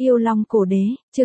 Yêu Long Cổ Đế, chương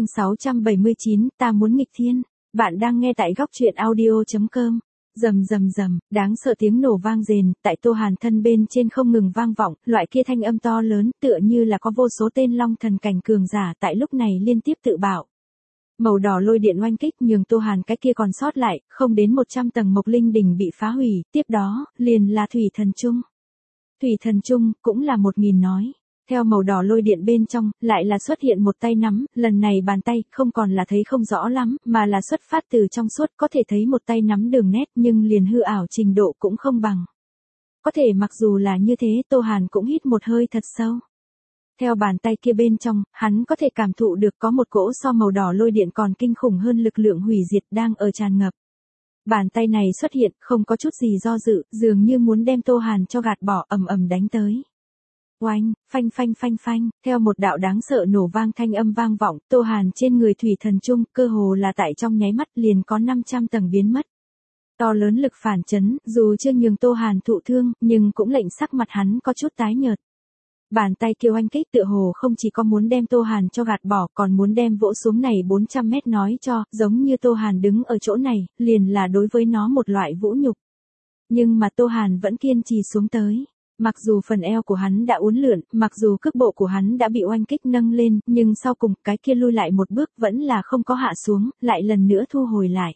679, ta muốn nghịch thiên. Bạn đang nghe tại góc truyện audio.com. Rầm rầm rầm, đáng sợ tiếng nổ vang rền, tại Tô Hàn thân bên trên không ngừng vang vọng, loại kia thanh âm to lớn, tựa như là có vô số tên long thần cảnh cường giả tại lúc này liên tiếp tự bạo. Màu đỏ lôi điện oanh kích nhường Tô Hàn cái kia còn sót lại, không đến 100 tầng Mộc Linh đỉnh bị phá hủy, tiếp đó, liền là Thủy Thần Trung. Thủy Thần Trung, cũng là 1000 nói. Theo màu đỏ lôi điện bên trong, lại là xuất hiện một tay nắm, lần này bàn tay không còn là thấy không rõ lắm, mà là xuất phát từ trong suốt, có thể thấy một tay nắm đường nét nhưng liền hư ảo trình độ cũng không bằng. Có thể mặc dù là như thế, Tô Hàn cũng hít một hơi thật sâu. Theo bàn tay kia bên trong, hắn có thể cảm thụ được có một cỗ so màu đỏ lôi điện còn kinh khủng hơn lực lượng hủy diệt đang ở tràn ngập. Bàn tay này xuất hiện, không có chút gì do dự, dường như muốn đem Tô Hàn cho gạt bỏ, ầm ầm đánh tới. Oanh, phanh phanh phanh phanh, theo một đạo đáng sợ nổ vang thanh âm vang vọng, Tô Hàn trên người Thủy Thần Trung, cơ hồ là tại trong nháy mắt liền có 500 tầng biến mất. To lớn lực phản chấn, dù chưa nhường Tô Hàn thụ thương, nhưng cũng lệnh sắc mặt hắn có chút tái nhợt. Bàn tay kia oanh kích tựa hồ không chỉ có muốn đem Tô Hàn cho gạt bỏ, còn muốn đem vỗ xuống này 400 mét nói cho, giống như Tô Hàn đứng ở chỗ này, liền là đối với nó một loại vũ nhục. Nhưng mà Tô Hàn vẫn kiên trì xuống tới. Mặc dù phần eo của hắn đã uốn lượn, mặc dù cước bộ của hắn đã bị oanh kích nâng lên, nhưng sau cùng cái kia lui lại một bước vẫn là không có hạ xuống, lại lần nữa thu hồi lại.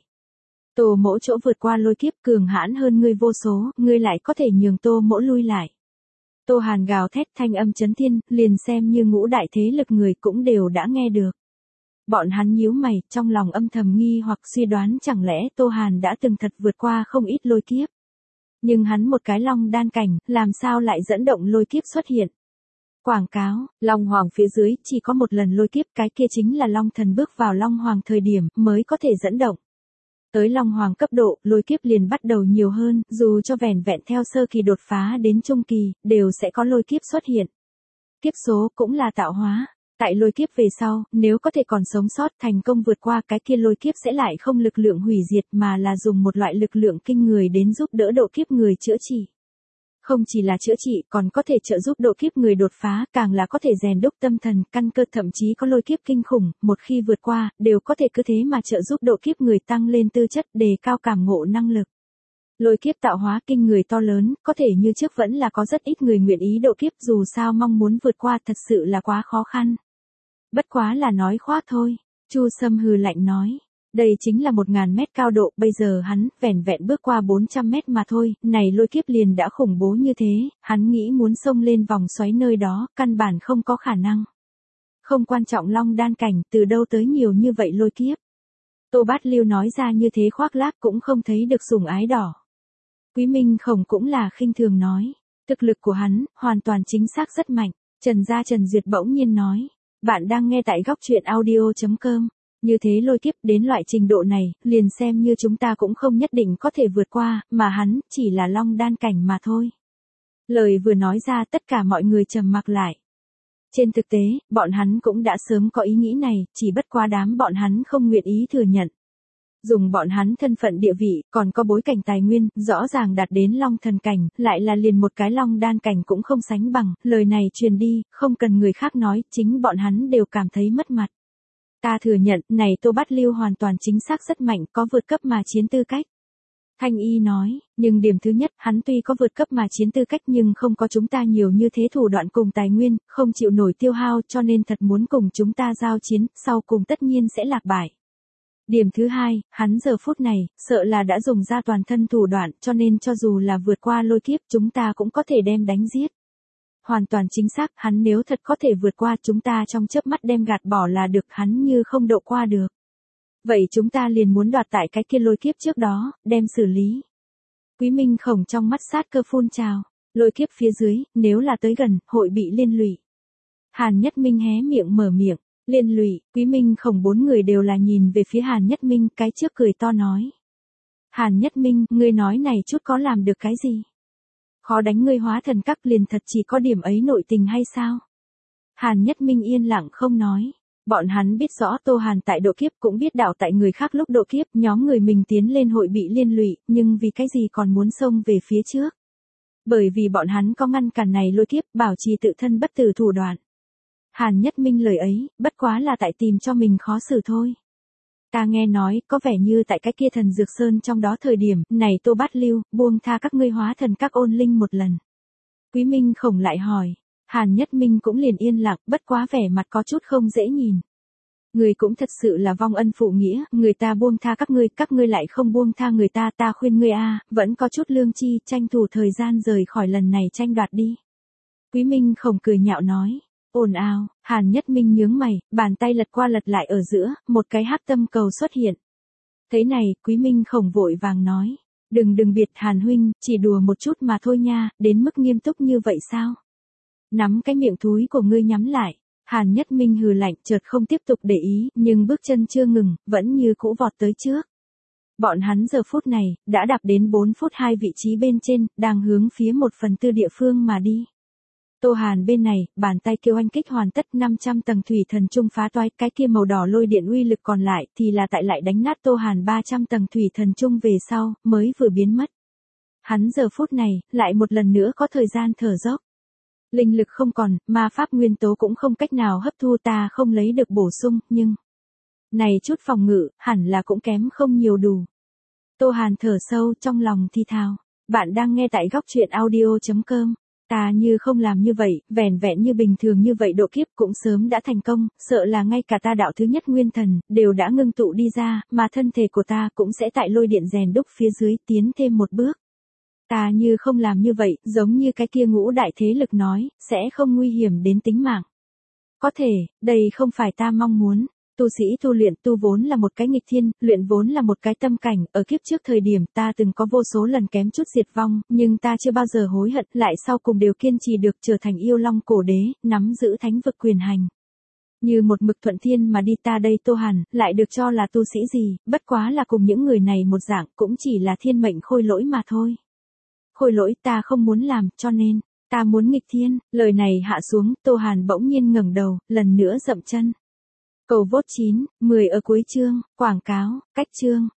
Tô Mỗ chỗ vượt qua lôi kiếp cường hãn hơn ngươi vô số, ngươi lại có thể nhường Tô Mỗ lui lại. Tô Hàn gào thét thanh âm chấn thiên, liền xem như ngũ đại thế lực người cũng đều đã nghe được. Bọn hắn nhíu mày, trong lòng âm thầm nghi hoặc suy đoán chẳng lẽ Tô Hàn đã từng thật vượt qua không ít lôi kiếp. Nhưng hắn một cái long đan cảnh, làm sao lại dẫn động lôi kiếp xuất hiện. Quảng cáo, Long Hoàng phía dưới chỉ có một lần lôi kiếp, cái kia chính là Long Thần bước vào Long Hoàng thời điểm mới có thể dẫn động. Tới Long Hoàng cấp độ, lôi kiếp liền bắt đầu nhiều hơn, dù cho vẻn vẹn theo sơ kỳ đột phá đến trung kỳ, đều sẽ có lôi kiếp xuất hiện. Kiếp số cũng là tạo hóa. Tại lôi kiếp về sau, nếu có thể còn sống sót thành công vượt qua cái kia lôi kiếp sẽ lại không lực lượng hủy diệt mà là dùng một loại lực lượng kinh người đến giúp đỡ độ kiếp người chữa trị. Không chỉ là chữa trị còn có thể trợ giúp độ kiếp người đột phá, càng là có thể rèn đúc tâm thần, căn cơ, thậm chí có lôi kiếp kinh khủng, một khi vượt qua, đều có thể cứ thế mà trợ giúp độ kiếp người tăng lên tư chất, đề cao cảm ngộ năng lực. Lôi kiếp tạo hóa kinh người to lớn, có thể như trước vẫn là có rất ít người nguyện ý độ kiếp, dù sao mong muốn vượt qua thật sự là quá khó khăn. Bất quá là nói khoác thôi, Chu Sâm hừ lạnh nói. Đây chính là 1000 mét cao độ, bây giờ hắn, vẻn vẹn bước qua 400 mét mà thôi, này lôi kiếp liền đã khủng bố như thế, hắn nghĩ muốn xông lên vòng xoáy nơi đó, căn bản không có khả năng. Không quan trọng long đan cảnh, từ đâu tới nhiều như vậy lôi kiếp. Tô Bát Lưu nói ra như thế khoác lác cũng không thấy được sủng ái đỏ. Quý Minh Khổng cũng là khinh thường nói, thực lực của hắn, hoàn toàn chính xác rất mạnh, Trần Duyệt bỗng nhiên nói. Bạn đang nghe tại góc truyện audio.com. Như thế lôi kiếp đến loại trình độ này, liền xem như chúng ta cũng không nhất định có thể vượt qua, mà hắn chỉ là long đan cảnh mà thôi. Lời vừa nói ra tất cả mọi người trầm mặc lại. Trên thực tế, bọn hắn cũng đã sớm có ý nghĩ này, chỉ bất quá đám bọn hắn không nguyện ý thừa nhận. Dùng bọn hắn thân phận địa vị, còn có bối cảnh tài nguyên, rõ ràng đạt đến long thần cảnh, lại là liền một cái long đan cảnh cũng không sánh bằng, lời này truyền đi, không cần người khác nói, chính bọn hắn đều cảm thấy mất mặt. Ta thừa nhận, này Tô Bát Lưu hoàn toàn chính xác rất mạnh, có vượt cấp mà chiến tư cách. Thanh Y nói, nhưng điểm thứ nhất, hắn tuy có vượt cấp mà chiến tư cách nhưng không có chúng ta nhiều như thế thủ đoạn cùng tài nguyên, không chịu nổi tiêu hao cho nên thật muốn cùng chúng ta giao chiến, sau cùng tất nhiên sẽ lạc bại. Điểm thứ hai, hắn giờ phút này, sợ là đã dùng ra toàn thân thủ đoạn cho nên cho dù là vượt qua lôi kiếp chúng ta cũng có thể đem đánh giết. Hoàn toàn chính xác, hắn nếu thật có thể vượt qua chúng ta trong chớp mắt đem gạt bỏ là được, hắn như không độ qua được. Vậy chúng ta liền muốn đoạt tại cái kia lôi kiếp trước đó, đem xử lý. Quý Minh Khổng trong mắt sát cơ phun trào, lôi kiếp phía dưới, nếu là tới gần, hội bị liên lụy. Hàn Nhất Minh hé miệng mở miệng, liên lụy, Quý Minh Khổng 4 người đều là nhìn về phía Hàn Nhất Minh, cái trước cười to nói. Hàn Nhất Minh, ngươi nói này chút có làm được cái gì? Khó đánh ngươi hóa thần các liền thật chỉ có điểm ấy nội tình hay sao? Hàn Nhất Minh yên lặng không nói. Bọn hắn biết rõ Tô Hàn tại độ kiếp cũng biết đạo tại người khác lúc độ kiếp, nhóm người mình tiến lên hội bị liên lụy, nhưng vì cái gì còn muốn xông về phía trước? Bởi vì bọn hắn có ngăn cản này lôi kiếp, bảo trì tự thân bất tử thủ đoạn. Hàn Nhất Minh lời ấy, bất quá là tại tìm cho mình khó xử thôi. Ta nghe nói, có vẻ như tại cái kia thần dược sơn trong đó thời điểm, này Tô Bát Lưu, buông tha các ngươi hóa thần các ôn linh một lần. Quý Minh Khổng lại hỏi, Hàn Nhất Minh cũng liền yên lặng, bất quá vẻ mặt có chút không dễ nhìn. Người cũng thật sự là vong ân phụ nghĩa, người ta buông tha các ngươi lại không buông tha người ta, ta khuyên ngươi vẫn có chút lương chi, tranh thủ thời gian rời khỏi lần này tranh đoạt đi. Quý Minh Khổng cười nhạo nói, ồn ào, Hàn Nhất Minh nhướng mày, bàn tay lật qua lật lại ở giữa, một cái hắc tâm cầu xuất hiện. Thế này, Quý Minh Khổng vội vàng nói, đừng biệt Hàn huynh, chỉ đùa một chút mà thôi nha, đến mức nghiêm túc như vậy sao? Nắm cái miệng thúi của ngươi nhắm lại. Hàn Nhất Minh hừ lạnh, chợt không tiếp tục để ý, nhưng bước chân chưa ngừng, vẫn như cũ vọt tới trước. Bọn hắn giờ phút này, đã đạp đến 4 phút 2 vị trí bên trên, đang hướng phía 1/4 địa phương mà đi. Tô Hàn bên này, bàn tay kêu anh kích hoàn tất 500 tầng thủy thần trung phá toái, cái kia màu đỏ lôi điện uy lực còn lại, thì là tại lại đánh nát Tô Hàn 300 tầng thủy thần trung về sau, mới vừa biến mất. Hắn giờ phút này, lại một lần nữa có thời gian thở dốc. Linh lực không còn, ma pháp nguyên tố cũng không cách nào hấp thu, ta không lấy được bổ sung, nhưng này chút phòng ngự, hẳn là cũng kém không nhiều đủ. Tô Hàn thở sâu trong lòng thi thào. Bạn đang nghe tại góc truyện audio.com. Ta như không làm như vậy, vẻn vẹn như bình thường như vậy độ kiếp cũng sớm đã thành công, sợ là ngay cả ta đạo thứ nhất nguyên thần, đều đã ngưng tụ đi ra, mà thân thể của ta cũng sẽ tại lôi điện rèn đúc phía dưới tiến thêm một bước. Ta như không làm như vậy, giống như cái kia ngũ đại thế lực nói, sẽ không nguy hiểm đến tính mạng. Có thể, đây không phải ta mong muốn. Tu sĩ tu luyện tu vốn là một cái nghịch thiên, luyện vốn là một cái tâm cảnh, ở kiếp trước thời điểm ta từng có vô số lần kém chút diệt vong, nhưng ta chưa bao giờ hối hận, lại sau cùng đều kiên trì được trở thành yêu long cổ đế, nắm giữ thánh vực quyền hành. Như một mực thuận thiên mà đi, ta đây Tô Hàn, lại được cho là tu sĩ gì, bất quá là cùng những người này một dạng, cũng chỉ là thiên mệnh khôi lỗi mà thôi. Khôi lỗi ta không muốn làm, cho nên, ta muốn nghịch thiên. Lời này hạ xuống, Tô Hàn bỗng nhiên ngẩng đầu, lần nữa dậm chân. Cầu vote 9, 10 ở cuối chương, quảng cáo, cách chương.